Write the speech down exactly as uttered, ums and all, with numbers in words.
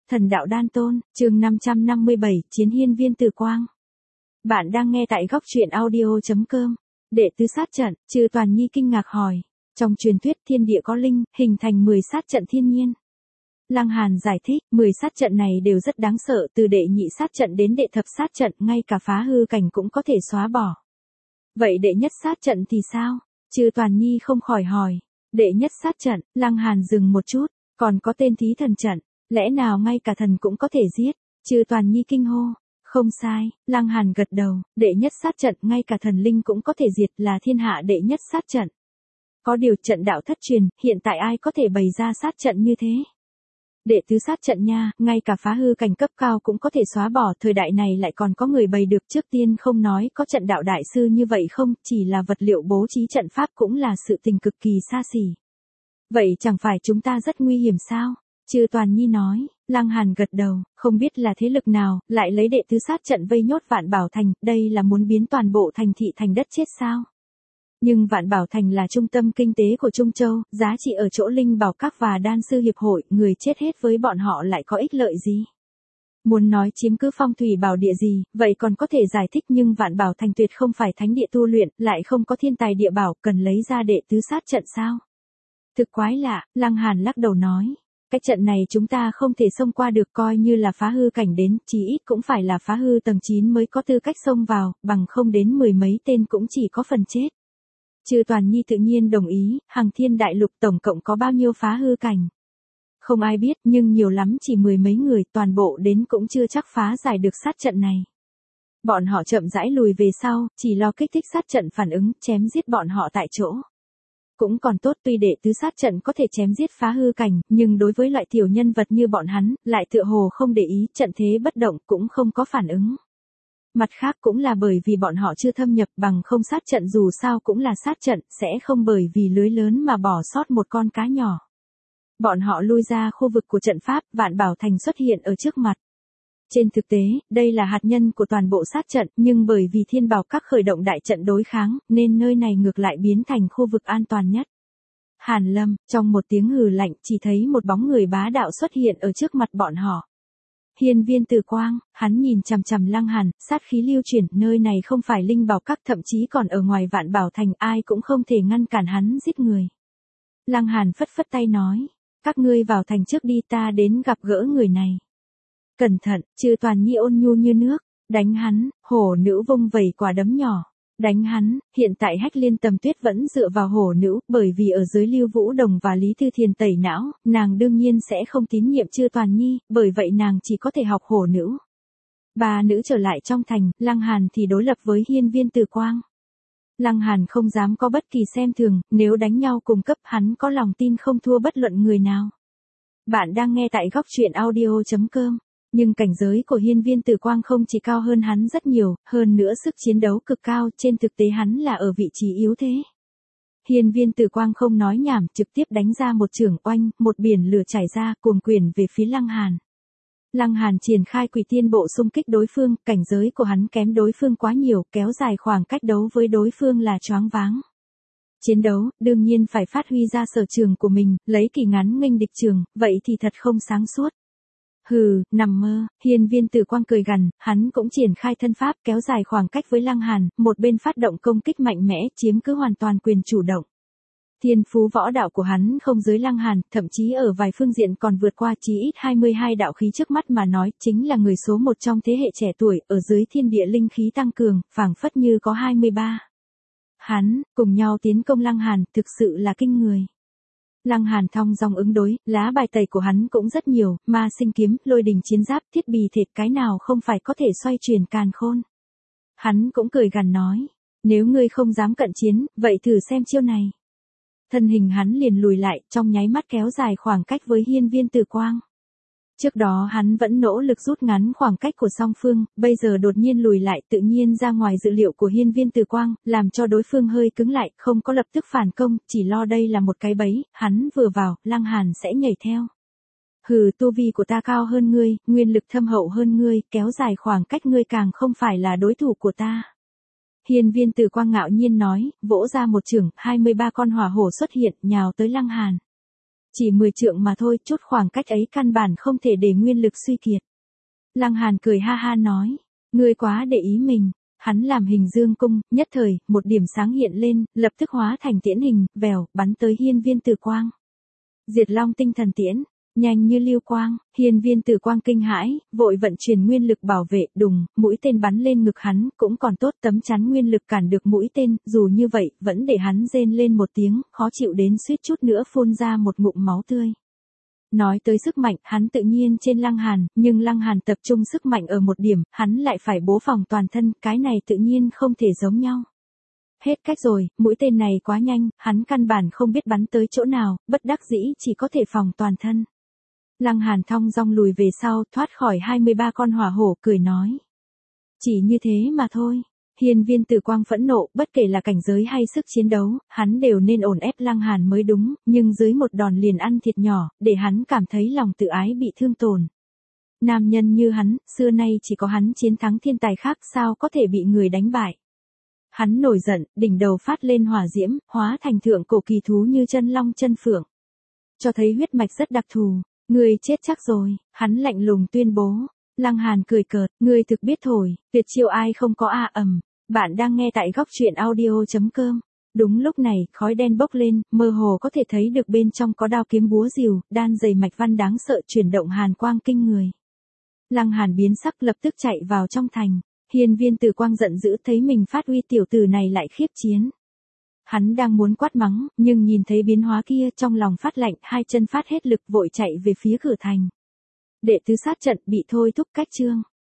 Thần đạo đan tôn, chương năm trăm năm mươi bảy, Chiến hiên viên Từ Quang. Bạn đang nghe tại góc truyện audio.com. Đệ tứ sát trận, Trừ Toàn Nhi kinh ngạc hỏi. Trong truyền thuyết thiên địa có linh, hình thành mười sát trận thiên nhiên. Lăng Hàn giải thích, mười sát trận này đều rất đáng sợ, từ đệ nhị sát trận đến đệ thập sát trận, ngay cả phá hư cảnh cũng có thể xóa bỏ. Vậy đệ nhất sát trận thì sao? Trừ Toàn Nhi không khỏi hỏi. Đệ nhất sát trận, Lăng Hàn dừng một chút, còn có tên Thí Thần trận. Lẽ nào ngay cả thần cũng có thể giết? Trừ Toàn Nhi kinh hô. Không sai, Lăng Hàn gật đầu, đệ nhất sát trận ngay cả thần linh cũng có thể diệt, là thiên hạ đệ nhất sát trận. Có điều trận đạo thất truyền, hiện tại ai có thể bày ra sát trận như thế? Đệ tứ sát trận nha, ngay cả phá hư cảnh cấp cao cũng có thể xóa bỏ, thời đại này lại còn có người bày được. Trước tiên không nói có trận đạo đại sư như vậy không, chỉ là vật liệu bố trí trận pháp cũng là sự tình cực kỳ xa xỉ. Vậy chẳng phải chúng ta rất nguy hiểm sao? Trừ Toàn Nhi nói. Lăng Hàn gật đầu, không biết là thế lực nào, lại lấy đệ tứ sát trận vây nhốt Vạn Bảo Thành, đây là muốn biến toàn bộ thành thị thành đất chết sao? Nhưng Vạn Bảo Thành là trung tâm kinh tế của Trung Châu, giá trị ở chỗ linh bảo các và đan sư hiệp hội, người chết hết với bọn họ lại có ích lợi gì? Muốn nói chiếm cứ phong thủy bảo địa gì, vậy còn có thể giải thích, nhưng Vạn Bảo Thành tuyệt không phải thánh địa tu luyện, lại không có thiên tài địa bảo, cần lấy ra đệ tứ sát trận sao? Thực quái lạ, Lăng Hàn lắc đầu nói. Cái trận này chúng ta không thể xông qua được, coi như là phá hư cảnh đến, chí ít cũng phải là phá hư tầng chín mới có tư cách xông vào, bằng không đến mười mấy tên cũng chỉ có phần chết. Trừ Toàn Nhi tự nhiên đồng ý, Hằng Thiên Đại Lục tổng cộng có bao nhiêu phá hư cảnh? Không ai biết, nhưng nhiều lắm chỉ mười mấy người, toàn bộ đến cũng chưa chắc phá giải được sát trận này. Bọn họ chậm rãi lùi về sau, chỉ lo kích thích sát trận phản ứng, chém giết bọn họ tại chỗ. Cũng còn tốt, tuy đệ tứ sát trận có thể chém giết phá hư cảnh, nhưng đối với loại tiểu nhân vật như bọn hắn, lại tựa hồ không để ý, trận thế bất động cũng không có phản ứng. Mặt khác cũng là bởi vì bọn họ chưa thâm nhập, bằng không sát trận dù sao cũng là sát trận, sẽ không bởi vì lưới lớn mà bỏ sót một con cá nhỏ. Bọn họ lui ra khu vực của trận pháp, Vạn Bảo Thành xuất hiện ở trước mặt. Trên thực tế, đây là hạt nhân của toàn bộ sát trận, nhưng bởi vì thiên bảo các khởi động đại trận đối kháng, nên nơi này ngược lại biến thành khu vực an toàn nhất. Hàn Lâm, trong một tiếng hừ lạnh, chỉ thấy một bóng người bá đạo xuất hiện ở trước mặt bọn họ. Hiên viên Từ Quang, hắn nhìn chằm chằm Lăng Hàn, sát khí lưu chuyển, nơi này không phải linh bảo các, thậm chí còn ở ngoài Vạn Bảo Thành, ai cũng không thể ngăn cản hắn giết người. Lăng Hàn phất phất tay nói, các ngươi vào thành trước đi, ta đến gặp gỡ người này. Cẩn thận, Trừ Toàn Nhi ôn nhu như nước, đánh hắn, hổ nữ vung vẩy quả đấm nhỏ, đánh hắn. Hiện tại Hách Liên Tầm Tuyết vẫn dựa vào hổ nữ, bởi vì ở dưới Lưu Vũ Đồng và Lý Thư Thiền tẩy não, nàng đương nhiên sẽ không tín nhiệm Trừ Toàn Nhi, bởi vậy nàng chỉ có thể học hổ nữ. Ba nữ trở lại trong thành, Lăng Hàn thì đối lập với hiên viên Từ Quang. Lăng Hàn không dám có bất kỳ xem thường, nếu đánh nhau cùng cấp hắn có lòng tin không thua bất luận người nào. Bạn đang nghe tại góc truyện audio.com. Nhưng cảnh giới của hiên viên Từ Quang không chỉ cao hơn hắn rất nhiều, hơn nữa sức chiến đấu cực cao, trên thực tế hắn là ở vị trí yếu thế. Hiên viên Từ Quang không nói nhảm, trực tiếp đánh ra một chưởng oanh, một biển lửa chảy ra, cuồng quyền về phía Lăng Hàn. Lăng Hàn triển khai Quỷ Tiên Bộ xung kích đối phương, cảnh giới của hắn kém đối phương quá nhiều, kéo dài khoảng cách đấu với đối phương là choáng váng. Chiến đấu, đương nhiên phải phát huy ra sở trường của mình, lấy kỳ ngắn nghênh địch trường, vậy thì thật không sáng suốt. Hừ, nằm mơ, hiên viên Từ Quang cười gằn, hắn cũng triển khai thân pháp kéo dài khoảng cách với Lăng Hàn, một bên phát động công kích mạnh mẽ, chiếm cứ hoàn toàn quyền chủ động. Thiên phú võ đạo của hắn không dưới Lăng Hàn, thậm chí ở vài phương diện còn vượt qua, chí ít hai mươi hai đạo khí trước mắt mà nói, chính là người số một trong thế hệ trẻ tuổi, ở dưới thiên địa linh khí tăng cường, phảng phất như có hai mươi ba. Hắn, cùng nhau tiến công Lăng Hàn, thực sự là kinh người. Lăng Hàn thong dong ứng đối, lá bài tẩy của hắn cũng rất nhiều, ma sinh kiếm, lôi đình chiến giáp, thiết bì thệt, cái nào không phải có thể xoay chuyển càn khôn. Hắn cũng cười gằn nói, nếu ngươi không dám cận chiến, vậy thử xem chiêu này. Thân hình hắn liền lùi lại, trong nháy mắt kéo dài khoảng cách với hiên viên Từ Quang. Trước đó hắn vẫn nỗ lực rút ngắn khoảng cách của song phương, bây giờ đột nhiên lùi lại, tự nhiên ra ngoài dự liệu của hiên viên Từ Quang, làm cho đối phương hơi cứng lại, không có lập tức phản công, chỉ lo đây là một cái bẫy, hắn vừa vào, Lăng Hàn sẽ nhảy theo. Hừ, tu vi của ta cao hơn ngươi, nguyên lực thâm hậu hơn ngươi, kéo dài khoảng cách ngươi càng không phải là đối thủ của ta. Hiên viên Từ Quang ngạo nhiên nói, vỗ ra một chưởng, hai mươi ba con hỏa hổ xuất hiện, nhào tới Lăng Hàn. Chỉ mười trượng mà thôi, chút khoảng cách ấy căn bản không thể để nguyên lực suy kiệt. Lăng Hàn cười ha ha nói, ngươi quá để ý mình. Hắn làm hình dương cung, nhất thời, một điểm sáng hiện lên, lập tức hóa thành tiễn hình, vèo, bắn tới hiên viên tử quang. Diệt Long tinh thần tiễn, nhanh như lưu quang, hiên viên tử quang kinh hãi, vội vận chuyển nguyên lực bảo vệ, đùng, mũi tên bắn lên ngực hắn, cũng còn tốt tấm chắn nguyên lực cản được mũi tên, dù như vậy, vẫn để hắn rên lên một tiếng, khó chịu đến suýt chút nữa phun ra một ngụm máu tươi. Nói tới sức mạnh, hắn tự nhiên trên Lăng Hàn, nhưng Lăng Hàn tập trung sức mạnh ở một điểm, hắn lại phải bố phòng toàn thân, cái này tự nhiên không thể giống nhau. Hết cách rồi, mũi tên này quá nhanh, hắn căn bản không biết bắn tới chỗ nào, bất đắc dĩ chỉ có thể phòng toàn thân. Lăng Hàn thong dong lùi về sau, thoát khỏi hai mươi ba con hỏa hổ, cười nói. Chỉ như thế mà thôi. Hiên viên tử quang phẫn nộ, bất kể là cảnh giới hay sức chiến đấu, hắn đều nên ổn ép Lăng Hàn mới đúng, nhưng dưới một đòn liền ăn thiệt nhỏ, để hắn cảm thấy lòng tự ái bị thương tổn. Nam nhân như hắn, xưa nay chỉ có hắn chiến thắng thiên tài khác, sao có thể bị người đánh bại. Hắn nổi giận, đỉnh đầu phát lên hỏa diễm, hóa thành thượng cổ kỳ thú như chân long chân phượng. Cho thấy huyết mạch rất đặc thù, ngươi chết chắc rồi, hắn lạnh lùng tuyên bố. Lăng Hàn cười cợt, ngươi thực biết thổi, tuyệt chiêu ai không có a ầm. Bạn đang nghe tại góc truyện audio chấm com. Đúng lúc này, khói đen bốc lên, mơ hồ có thể thấy được bên trong có đao kiếm búa rìu, đan dày mạch văn đáng sợ chuyển động hàn quang kinh người. Lăng Hàn biến sắc lập tức chạy vào trong thành. Hiên viên tử quang giận dữ thấy mình phát uy tiểu tử này lại khiếp chiến. Hắn đang muốn quát mắng, nhưng nhìn thấy biến hóa kia trong lòng phát lạnh, hai chân phát hết lực vội chạy về phía cửa thành. Đệ tứ sát trận bị thôi thúc cách chương.